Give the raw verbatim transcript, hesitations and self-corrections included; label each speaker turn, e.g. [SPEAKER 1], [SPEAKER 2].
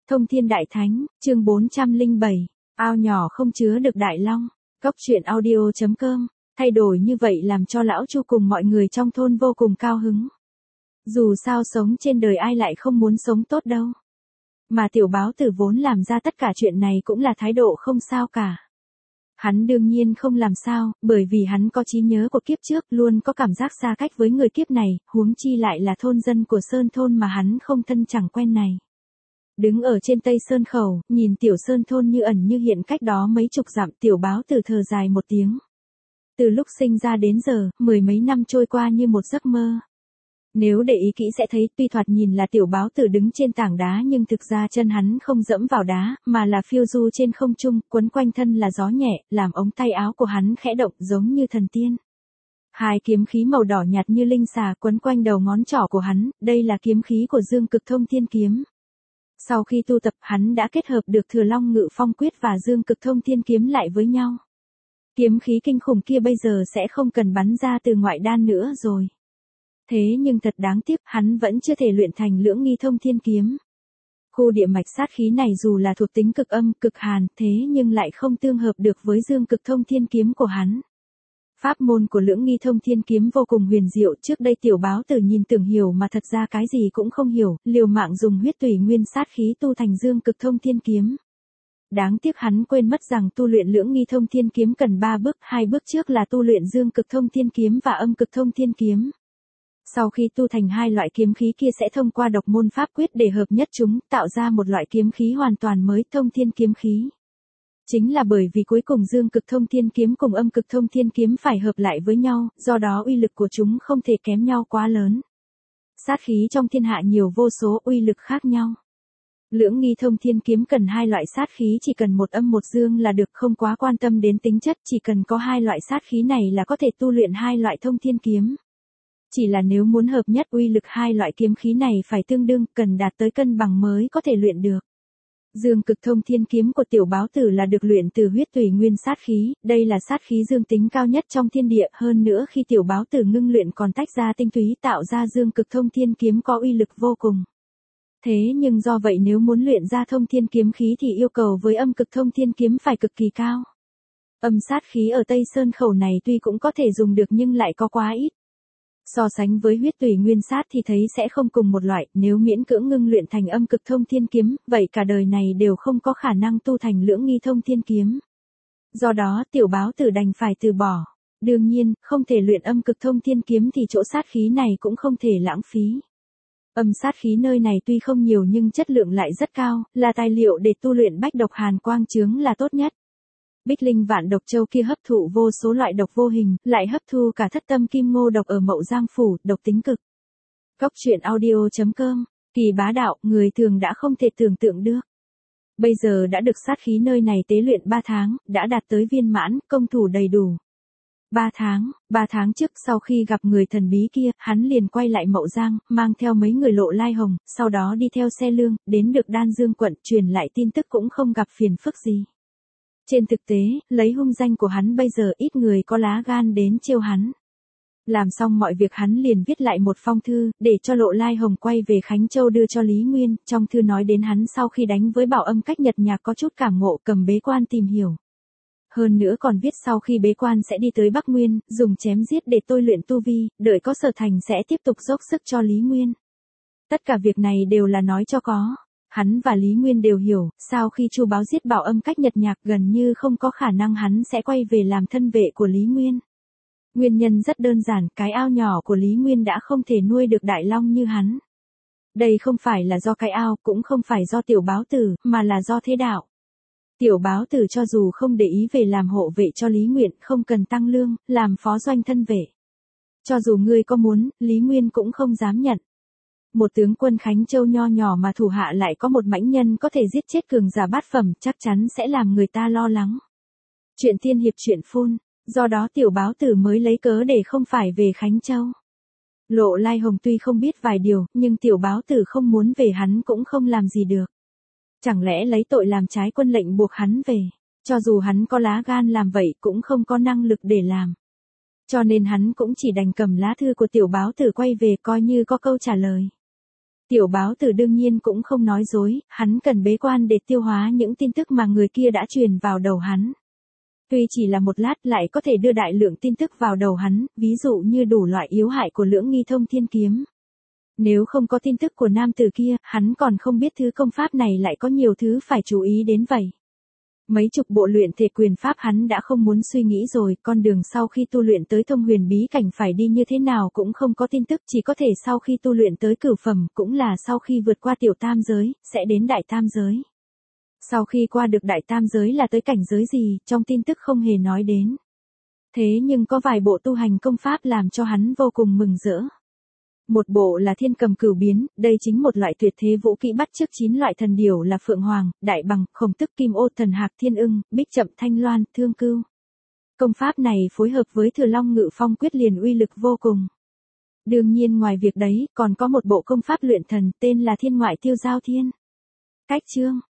[SPEAKER 1] Thông Thiên Đại Thánh, chương bốn trăm lẻ bảy, ao nhỏ không chứa được đại long. Cốc truyện audio chấm com, thay đổi như vậy làm cho lão Chu cùng mọi người trong thôn vô cùng cao hứng. Dù sao sống trên đời ai lại không muốn sống tốt đâu. Mà tiểu báo tử vốn làm ra tất cả chuyện này cũng là thái độ không sao cả. Hắn đương nhiên không làm sao, bởi vì hắn có trí nhớ của kiếp trước, luôn có cảm giác xa cách với người kiếp này, huống chi lại là thôn dân của Sơn Thôn mà hắn không thân chẳng quen này. Đứng ở trên Tây Sơn Khẩu, nhìn tiểu Sơn Thôn như ẩn như hiện cách đó mấy chục dặm, tiểu báo tử thở dài một tiếng. Từ lúc sinh ra đến giờ, mười mấy năm trôi qua như một giấc mơ. Nếu để ý kỹ sẽ thấy tuy thoạt nhìn là tiểu báo tử đứng trên tảng đá nhưng thực ra chân hắn không dẫm vào đá, mà là phiêu du trên không trung, quấn quanh thân là gió nhẹ, làm ống tay áo của hắn khẽ động giống như thần tiên. Hai kiếm khí màu đỏ nhạt như linh xà quấn quanh đầu ngón trỏ của hắn, đây là kiếm khí của Dương Cực Thông Thiên Kiếm. Sau khi tu tập hắn đã kết hợp được Thừa Long Ngự Phong Quyết và Dương Cực Thông Thiên Kiếm lại với nhau. Kiếm khí kinh khủng kia bây giờ sẽ không cần bắn ra từ ngoại đan nữa rồi. Thế nhưng thật đáng tiếc, hắn vẫn chưa thể luyện thành Lưỡng Nghi Thông Thiên Kiếm. Khu địa mạch sát khí này dù là thuộc tính cực âm, cực hàn, thế nhưng lại không tương hợp được với Dương Cực Thông Thiên Kiếm của hắn. Pháp môn của Lưỡng Nghi Thông Thiên Kiếm vô cùng huyền diệu, trước đây tiểu báo tử nhìn tưởng hiểu mà thật ra cái gì cũng không hiểu, liều mạng dùng huyết tùy nguyên sát khí tu thành Dương Cực Thông Thiên Kiếm. Đáng tiếc hắn quên mất rằng tu luyện Lưỡng Nghi Thông Thiên Kiếm cần ba bước, hai bước trước là tu luyện Dương Cực Thông Thiên Kiếm và Âm Cực Thông Thiên Kiếm. Sau khi tu thành hai loại kiếm khí kia sẽ thông qua độc môn pháp quyết để hợp nhất chúng, tạo ra một loại kiếm khí hoàn toàn mới, Thông Thiên Kiếm Khí. Chính là bởi vì cuối cùng Dương Cực Thông Thiên Kiếm cùng Âm Cực Thông Thiên Kiếm phải hợp lại với nhau, do đó uy lực của chúng không thể kém nhau quá lớn. Sát khí trong thiên hạ nhiều vô số, uy lực khác nhau. Lưỡng Nghi Thông Thiên Kiếm cần hai loại sát khí, chỉ cần một âm một dương là được, không quá quan tâm đến tính chất, chỉ cần có hai loại sát khí này là có thể tu luyện hai loại Thông Thiên Kiếm. Chỉ là nếu muốn hợp nhất uy lực hai loại kiếm khí này phải tương đương, cần đạt tới cân bằng mới có thể luyện được. Dương Cực Thông Thiên Kiếm của tiểu báo tử là được luyện từ huyết tùy nguyên sát khí, đây là sát khí dương tính cao nhất trong thiên địa, hơn nữa khi tiểu báo tử ngưng luyện còn tách ra tinh túy tạo ra Dương Cực Thông Thiên Kiếm có uy lực vô cùng. Thế nhưng do vậy nếu muốn luyện ra Thông Thiên Kiếm khí thì yêu cầu với Âm Cực Thông Thiên Kiếm phải cực kỳ cao. Âm sát khí ở Tây Sơn Khẩu này tuy cũng có thể dùng được nhưng lại có quá ít. So sánh với huyết tùy nguyên sát thì thấy sẽ không cùng một loại, nếu miễn cưỡng ngưng luyện thành Âm Cực Thông Thiên Kiếm, vậy cả đời này đều không có khả năng tu thành Lưỡng Nghi Thông Thiên Kiếm. Do đó tiểu báo tử đành phải từ bỏ. Đương nhiên, không thể luyện Âm Cực Thông Thiên Kiếm thì chỗ sát khí này cũng không thể lãng phí. Âm sát khí nơi này tuy không nhiều nhưng chất lượng lại rất cao, là tài liệu để tu luyện bách độc hàn quang chướng là tốt nhất. Bích Linh Vạn Độc Châu kia hấp thụ vô số loại độc vô hình, lại hấp thu cả thất tâm kim ngô độc ở Mậu Giang phủ, độc tính cực. Cốc truyện audio chấm com, kỳ bá đạo, người thường đã không thể tưởng tượng được. Bây giờ đã được sát khí nơi này tế luyện ba tháng, đã đạt tới viên mãn, công thủ đầy đủ. ba tháng, ba tháng trước sau khi gặp người thần bí kia, hắn liền quay lại Mậu Giang, mang theo mấy người Lộ Lai Hồng, sau đó đi theo xe lương, đến được Đan Dương quận, truyền lại tin tức cũng không gặp phiền phức gì. Trên thực tế, lấy hung danh của hắn bây giờ ít người có lá gan đến trêu hắn. Làm xong mọi việc hắn liền viết lại một phong thư, để cho Lộ Lai Hồng quay về Khánh Châu đưa cho Lý Nguyên, trong thư nói đến hắn sau khi đánh với Bảo Âm Cách Nhật Nhạc có chút cảm ngộ, cầm bế quan tìm hiểu. Hơn nữa còn viết sau khi bế quan sẽ đi tới Bắc Nguyên, dùng chém giết để tôi luyện tu vi, đợi có sở thành sẽ tiếp tục dốc sức cho Lý Nguyên. Tất cả việc này đều là nói cho có. Hắn và Lý Nguyên đều hiểu, sau khi Chu Báo giết Bảo Âm Cách Nhật Nhạc gần như không có khả năng hắn sẽ quay về làm thân vệ của Lý Nguyên. Nguyên nhân rất đơn giản, cái ao nhỏ của Lý Nguyên đã không thể nuôi được đại long như hắn. Đây không phải là do cái ao, cũng không phải do tiểu báo tử, mà là do thế đạo. Tiểu báo tử cho dù không để ý về làm hộ vệ cho Lý Nguyện, không cần tăng lương, làm phó doanh thân vệ. Cho dù ngươi có muốn, Lý Nguyên cũng không dám nhận. Một tướng quân Khánh Châu nho nhỏ mà thủ hạ lại có một mãnh nhân có thể giết chết cường giả bát phẩm, chắc chắn sẽ làm người ta lo lắng. Chuyện tiên hiệp chuyện phun, do đó tiểu báo tử mới lấy cớ để không phải về Khánh Châu. Lộ Lai Hồng tuy không biết vài điều, nhưng tiểu báo tử không muốn về hắn cũng không làm gì được. Chẳng lẽ lấy tội làm trái quân lệnh buộc hắn về, cho dù hắn có lá gan làm vậy cũng không có năng lực để làm. Cho nên hắn cũng chỉ đành cầm lá thư của tiểu báo tử quay về coi như có câu trả lời. Tiểu báo tử đương nhiên cũng không nói dối, hắn cần bế quan để tiêu hóa những tin tức mà người kia đã truyền vào đầu hắn. Tuy chỉ là một lát lại có thể đưa đại lượng tin tức vào đầu hắn, ví dụ như đủ loại yếu hại của lưỡng nghi thông thiên kiếm. Nếu không có tin tức của nam tử kia, hắn còn không biết thứ công pháp này lại có nhiều thứ phải chú ý đến vậy. Mấy chục bộ luyện thể quyền pháp hắn đã không muốn suy nghĩ rồi, con đường sau khi tu luyện tới thông huyền bí cảnh phải đi như thế nào cũng không có tin tức, chỉ có thể sau khi tu luyện tới cửu phẩm, cũng là sau khi vượt qua tiểu tam giới, sẽ đến đại tam giới. Sau khi qua được đại tam giới là tới cảnh giới gì, trong tin tức không hề nói đến. Thế nhưng có vài bộ tu hành công pháp làm cho hắn vô cùng mừng rỡ. Một bộ là thiên cầm cửu biến, đây chính một loại tuyệt thế vũ kỹ bắt chước chín loại thần điểu là phượng hoàng, đại bằng, khổng tức kim ô thần hạc thiên ưng, bích chậm thanh loan, thương cưu. Công pháp này phối hợp với thừa long ngự phong quyết liền uy lực vô cùng. Đương nhiên ngoài việc đấy, còn có một bộ công pháp luyện thần tên là thiên ngoại tiêu giao thiên. Cách chương,